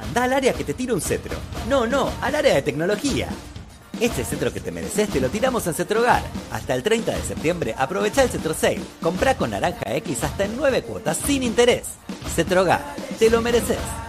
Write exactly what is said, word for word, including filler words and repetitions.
Anda al área que te tira un cetro. No, no, al área de tecnología. Este cetro que te mereces te lo tiramos en Cetrogar. Hasta el treinta de septiembre aprovecha el Cetro Sale. Comprá con Naranja X hasta en nueve cuotas sin interés. Cetrogar, te lo mereces.